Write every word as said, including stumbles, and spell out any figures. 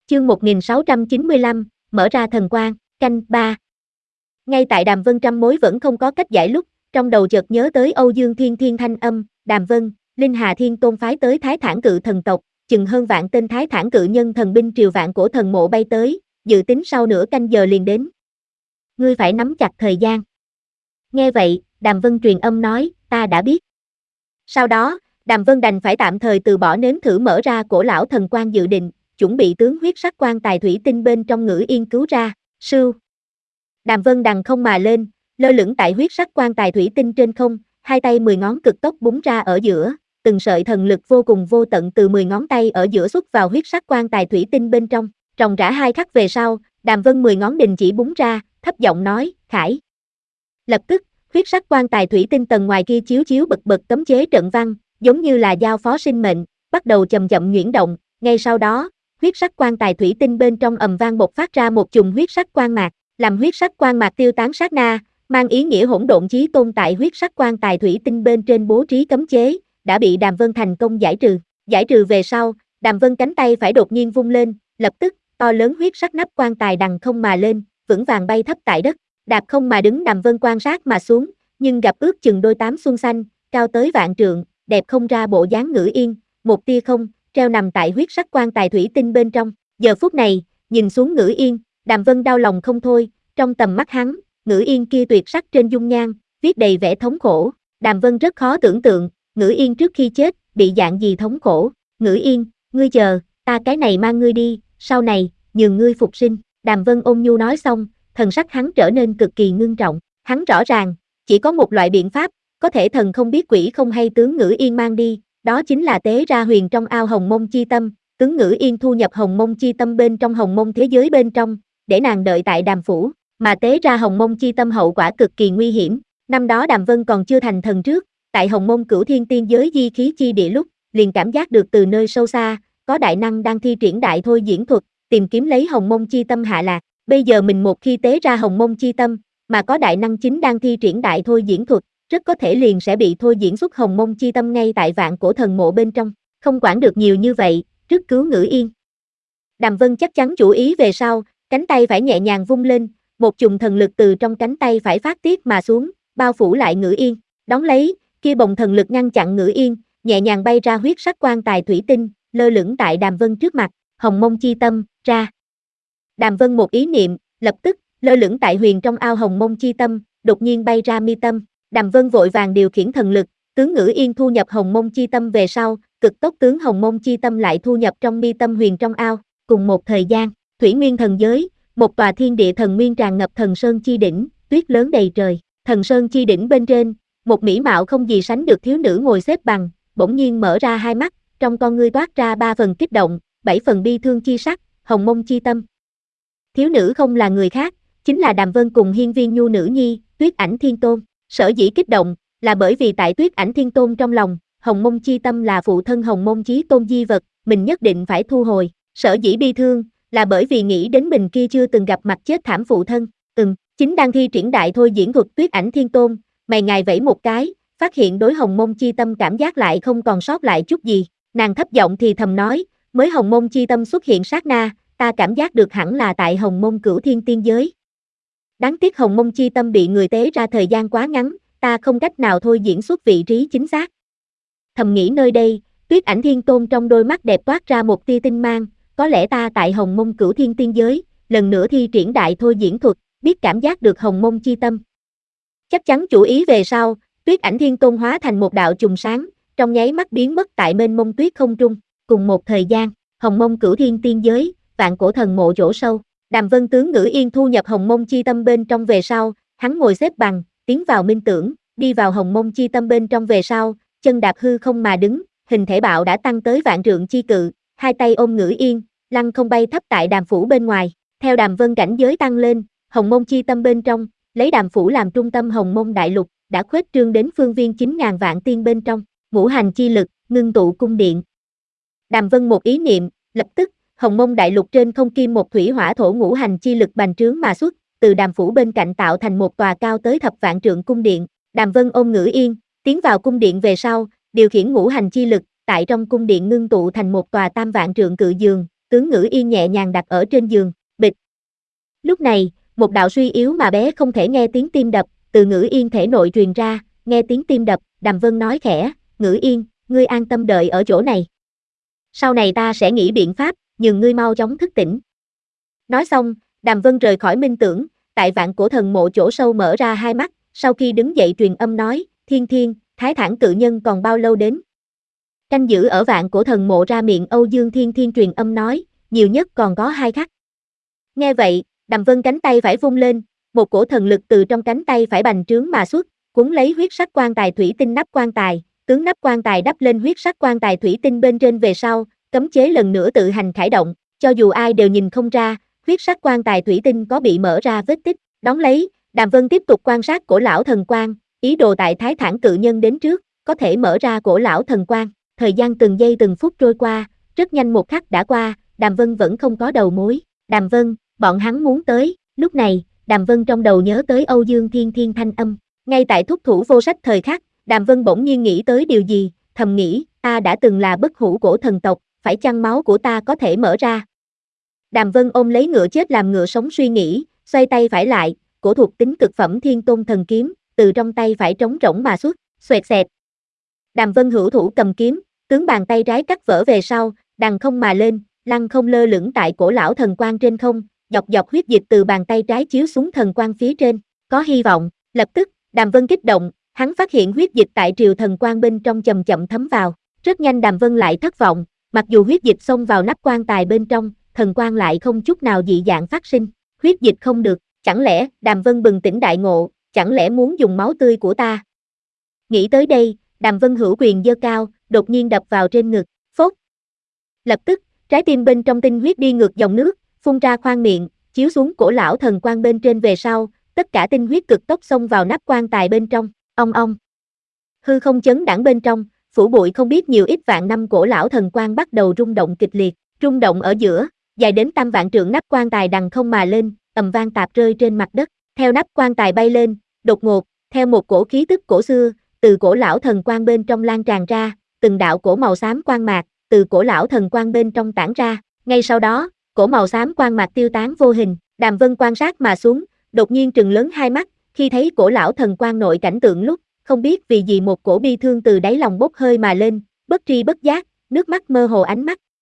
Chương một nghìn sáu trăm chín mươi lăm, mở ra thần quang, canh ba. Ngay tại Đàm Vân trăm mối vẫn không có cách giải lúc, trong đầu chợt nhớ tới Âu Dương Thiên Thiên thanh âm, Đàm Vân, Linh Hà Thiên Tôn phái tới Thái Thản Cự thần tộc, chừng hơn vạn tên Thái Thản Cự nhân thần binh triều vạn cổ thần mộ bay tới, dự tính sau nửa canh giờ liền đến. Ngươi phải nắm chặt thời gian. Nghe vậy, Đàm Vân truyền âm nói, ta đã biết. Sau đó, Đàm Vân đành phải tạm thời từ bỏ nếm thử mở ra cổ lão thần quang dự định, chuẩn bị tướng huyết sắc quan tài thủy tinh bên trong Ngữ Yên cứu ra, sưu. Đàm Vân đằng không mà lên, lơ lửng tại huyết sắc quan tài thủy tinh trên không, hai tay mười ngón cực tốc búng ra ở giữa, từng sợi thần lực vô cùng vô tận từ mười ngón tay ở giữa xuất vào huyết sắc quan tài thủy tinh bên trong, ròng rã hai khắc về sau, Đàm Vân mười ngón đình chỉ búng ra, thấp giọng nói, khải. Lập tức, huyết sắc quan tài thủy tinh tầng ngoài kia chiếu chiếu bật bật cấm chế trận văn, giống như là giao phó sinh mệnh, bắt đầu chậm chậm nhuyễn động, ngay sau đó, huyết sắc quan tài thủy tinh bên trong ầm vang bộc phát ra một chùm huyết sắc quang mạc, làm huyết sắc quang mạc tiêu tán sát na, mang ý nghĩa hỗn độn chí tôn tại huyết sắc quan tài thủy tinh bên trên bố trí cấm chế, đã bị Đàm Vân thành công giải trừ. Giải trừ về sau, Đàm Vân cánh tay phải đột nhiên vung lên, lập tức, to lớn huyết sắc nắp quan tài đằng không mà lên, vững vàng bay thấp tại đất, đạp không mà đứng Đàm Vân quan sát mà xuống, nhưng gặp ước chừng đôi tám xuân xanh, cao tới vạn trượng, đẹp không ra bộ dáng Ngữ Yên, một tia không, treo nằm tại huyết sắc quan tài thủy tinh bên trong. Giờ phút này, nhìn xuống Ngữ Yên, Đàm Vân đau lòng không thôi, trong tầm mắt hắn, Ngữ Yên kia tuyệt sắc trên dung nhan, viết đầy vẻ thống khổ. Đàm Vân rất khó tưởng tượng, Ngữ Yên trước khi chết, bị dạng gì thống khổ. Ngữ Yên, ngươi chờ, ta cái này mang ngươi đi, sau này, nhường ngươi phục sinh. Đàm Vân ôn nhu nói xong, thần sắc hắn trở nên cực kỳ ngưng trọng. Hắn rõ ràng, chỉ có một loại biện pháp, có thể thần không biết quỷ không hay tướng Ngữ Yên mang đi, đó chính là tế ra huyền trong ao Hồng Mông Chi Tâm, tướng Ngữ Yên thu nhập Hồng Mông Chi Tâm bên trong Hồng Mông thế giới bên trong, để nàng đợi tại Đàm phủ, mà tế ra Hồng Mông Chi Tâm hậu quả cực kỳ nguy hiểm. Năm đó Đàm Vân còn chưa thành thần trước, tại Hồng Mông Cửu Thiên Tiên giới di khí chi địa lúc, liền cảm giác được từ nơi sâu xa, có đại năng đang thi triển đại thôi diễn thuật, tìm kiếm lấy Hồng Mông Chi Tâm hạ lạc. Bây giờ mình một khi tế ra Hồng Mông Chi Tâm, mà có đại năng chính đang thi triển đại thôi diễn thuật, rất có thể liền sẽ bị thôi diễn xuất Hồng Mông Chi Tâm ngay tại vạn cổ thần mộ bên trong, không quản được nhiều như vậy, trước cứu Ngữ Yên. Đàm Vân chắc chắn chủ ý về sau, cánh tay phải nhẹ nhàng vung lên, một chùm thần lực từ trong cánh tay phải phát tiết mà xuống, bao phủ lại Ngữ Yên, đón lấy, kia bồng thần lực ngăn chặn Ngữ Yên, nhẹ nhàng bay ra huyết sắc quan tài thủy tinh, lơ lửng tại Đàm Vân trước mặt, Hồng Mông Chi Tâm, ra. Đàm Vân một ý niệm, lập tức, lơ lửng tại huyền trong ao Hồng Mông Chi Tâm, đột nhiên bay ra mi tâm. Đàm Vân vội vàng điều khiển thần lực, tướng Ngữ Yên thu nhập Hồng Mông Chi Tâm về sau, cực tốc tướng Hồng Mông Chi Tâm lại thu nhập trong mi tâm huyền trong ao. Cùng một thời gian, Thủy Nguyên thần giới, một tòa thiên địa thần nguyên tràn ngập thần sơn chi đỉnh, tuyết lớn đầy trời. Thần sơn chi đỉnh bên trên, một mỹ mạo không gì sánh được thiếu nữ ngồi xếp bằng, bỗng nhiên mở ra hai mắt, trong con ngươi toát ra ba phần kích động, bảy phần bi thương chi sắc, Hồng Mông Chi Tâm. Thiếu nữ không là người khác, chính là Đàm Vân cùng Hiên Viên Nhu nữ nhi, Tuyết Ảnh Thiên Tôn. Sở dĩ kích động, là bởi vì tại Tuyết Ảnh Thiên Tôn trong lòng, Hồng Mông Chi Tâm là phụ thân Hồng Mông Chí Tôn di vật, mình nhất định phải thu hồi. Sở dĩ bi thương, là bởi vì nghĩ đến mình kia chưa từng gặp mặt chết thảm phụ thân. Ừm, chính đang thi triển đại thôi diễn thuật Tuyết Ảnh Thiên Tôn, mày ngài vẫy một cái, phát hiện đối Hồng Mông Chi Tâm cảm giác lại không còn sót lại chút gì. Nàng thấp giọng thì thầm nói, mới Hồng Mông Chi Tâm xuất hiện sát na, ta cảm giác được hẳn là tại Hồng Mông Cửu Thiên Tiên giới. Đáng tiếc Hồng Mông Chi Tâm bị người tế ra thời gian quá ngắn, ta không cách nào thôi diễn xuất vị trí chính xác. Thầm nghĩ nơi đây, Tuyết Ảnh Thiên Tôn trong đôi mắt đẹp toát ra một tia tinh mang, có lẽ ta tại Hồng Mông Cửu Thiên Tiên giới, lần nữa thi triển đại thôi diễn thuật, biết cảm giác được Hồng Mông Chi Tâm. Chắc chắn chủ ý về sau, Tuyết Ảnh Thiên Tôn hóa thành một đạo chùm sáng, trong nháy mắt biến mất tại mênh mông tuyết không trung. Cùng một thời gian, Hồng Mông Cửu Thiên Tiên giới, vạn cổ thần mộ chỗ sâu, Đàm Vân tướng Ngữ Yên thu nhập Hồng Mông Chi Tâm bên trong về sau, hắn ngồi xếp bằng, tiến vào minh tưởng, đi vào Hồng Mông Chi Tâm bên trong về sau, chân đạp hư không mà đứng, hình thể bạo đã tăng tới vạn trượng chi cự, hai tay ôm Ngữ Yên, lăng không bay thấp tại Đàm phủ bên ngoài. Theo Đàm Vân cảnh giới tăng lên, Hồng Mông Chi Tâm bên trong, lấy Đàm phủ làm trung tâm Hồng Mông đại lục, đã khuếch trương đến phương viên chín ngàn vạn tiên bên trong, ngũ hành chi lực, ngưng tụ cung điện. Đàm Vân một ý niệm, lập tức, Hồng Mông đại lục trên không kim một thủy hỏa thổ ngũ hành chi lực bành trướng mà xuất, từ Đàm phủ bên cạnh tạo thành một tòa cao tới thập vạn trượng cung điện. Đàm Vân ôm Ngữ Yên, tiến vào cung điện về sau, điều khiển ngũ hành chi lực, tại trong cung điện ngưng tụ thành một tòa tam vạn trượng cự giường, tướng Ngữ Yên nhẹ nhàng đặt ở trên giường, bịch. Lúc này, một đạo suy yếu mà bé không thể nghe tiếng tim đập, từ Ngữ Yên thể nội truyền ra, nghe tiếng tim đập, Đàm Vân nói khẽ, Ngữ Yên, ngươi an tâm đợi ở chỗ này. Sau này ta sẽ nghĩ biện pháp, nhường ngươi mau chóng thức tỉnh. Nói xong, Đàm Vân rời khỏi minh tưởng, tại vạn cổ thần mộ chỗ sâu mở ra hai mắt, sau khi đứng dậy truyền âm nói, Thiên Thiên, Thái Thản cự nhân còn bao lâu đến? Canh giữ ở vạn cổ thần mộ ra miệng Âu Dương Thiên Thiên truyền âm nói, nhiều nhất còn có hai khắc. Nghe vậy, Đàm Vân cánh tay phải vung lên, một cổ thần lực từ trong cánh tay phải bành trướng mà xuất, cuốn lấy huyết sắc quan tài thủy tinh nắp quan tài, tướng nắp quan tài đắp lên huyết sắc quan tài thủy tinh bên trên về sau, cấm chế lần nữa tự hành khải động, cho dù ai đều nhìn không ra, huyết sắc quan tài thủy tinh có bị mở ra vết tích, đóng lấy, Đàm Vân tiếp tục quan sát cổ lão thần quan, ý đồ tại Thái Thản cự nhân đến trước, có thể mở ra cổ lão thần quan. Thời gian từng giây từng phút trôi qua, rất nhanh một khắc đã qua, Đàm Vân vẫn không có đầu mối. Đàm Vân, bọn hắn muốn tới, lúc này, Đàm Vân trong đầu nhớ tới Âu Dương Thiên Thiên thanh âm. Ngay tại thúc thủ vô sách thời khắc, Đàm Vân bỗng nhiên nghĩ tới điều gì, thầm nghĩ, ta đã từng là bất hủ cổ thần tộc, phải chăng máu của ta có thể mở ra? Đàm Vân ôm lấy ngựa chết làm ngựa sống suy nghĩ, xoay tay phải lại, cổ thuộc tính cực phẩm Thiên Tôn thần kiếm, từ trong tay phải trống rỗng mà xuất, xoẹt xẹt. Đàm Vân hữu thủ cầm kiếm, tướng bàn tay trái cắt vỡ về sau, đằng không mà lên, lăng không lơ lửng tại cổ lão thần quan trên không, dọc dọc huyết dịch từ bàn tay trái chiếu xuống thần quan phía trên, có hy vọng. Lập tức, Đàm Vân kích động, hắn phát hiện huyết dịch tại triều thần quan bên trong chậm chậm thấm vào, rất nhanh Đàm Vân lại thất vọng, mặc dù huyết dịch xông vào nắp quan tài bên trong, thần quan lại không chút nào dị dạng phát sinh, huyết dịch không được, chẳng lẽ, Đàm Vân bừng tỉnh đại ngộ, chẳng lẽ muốn dùng máu tươi của ta? Nghĩ tới đây, Đàm Vân hữu quyền giơ cao, đột nhiên đập vào trên ngực, phốt. Lập tức, trái tim bên trong tinh huyết đi ngược dòng nước, phun ra khoang miệng, chiếu xuống cổ lão thần quan bên trên về sau, tất cả tinh huyết cực tốc xông vào nắp quan tài bên trong, ong ong. Hư không chấn đãng bên trong, phủ bụi không biết nhiều ít vạn năm cổ lão thần quan bắt đầu rung động kịch liệt, rung động ở giữa, dài đến tam vạn trượng nắp quan tài đằng không mà lên, ầm vang tạp rơi trên mặt đất, theo nắp quan tài bay lên, đột ngột, theo một cổ khí tức cổ xưa, từ cổ lão thần quan bên trong lan tràn ra, từng đạo cổ màu xám quang mạc, từ cổ lão thần quan bên trong tản ra, ngay sau đó, cổ màu xám quang mạc tiêu tán vô hình, Đàm Vân quan sát mà xuống, đột nhiên trừng lớn hai mắt, khi thấy cổ lão thần quan nội cảnh tượng lúc, không biết vì gì một cổ bi thương từ đáy lòng bốc hơi mà lên, bất tri bất giác, nước mắt mơ hồ ánh mắt,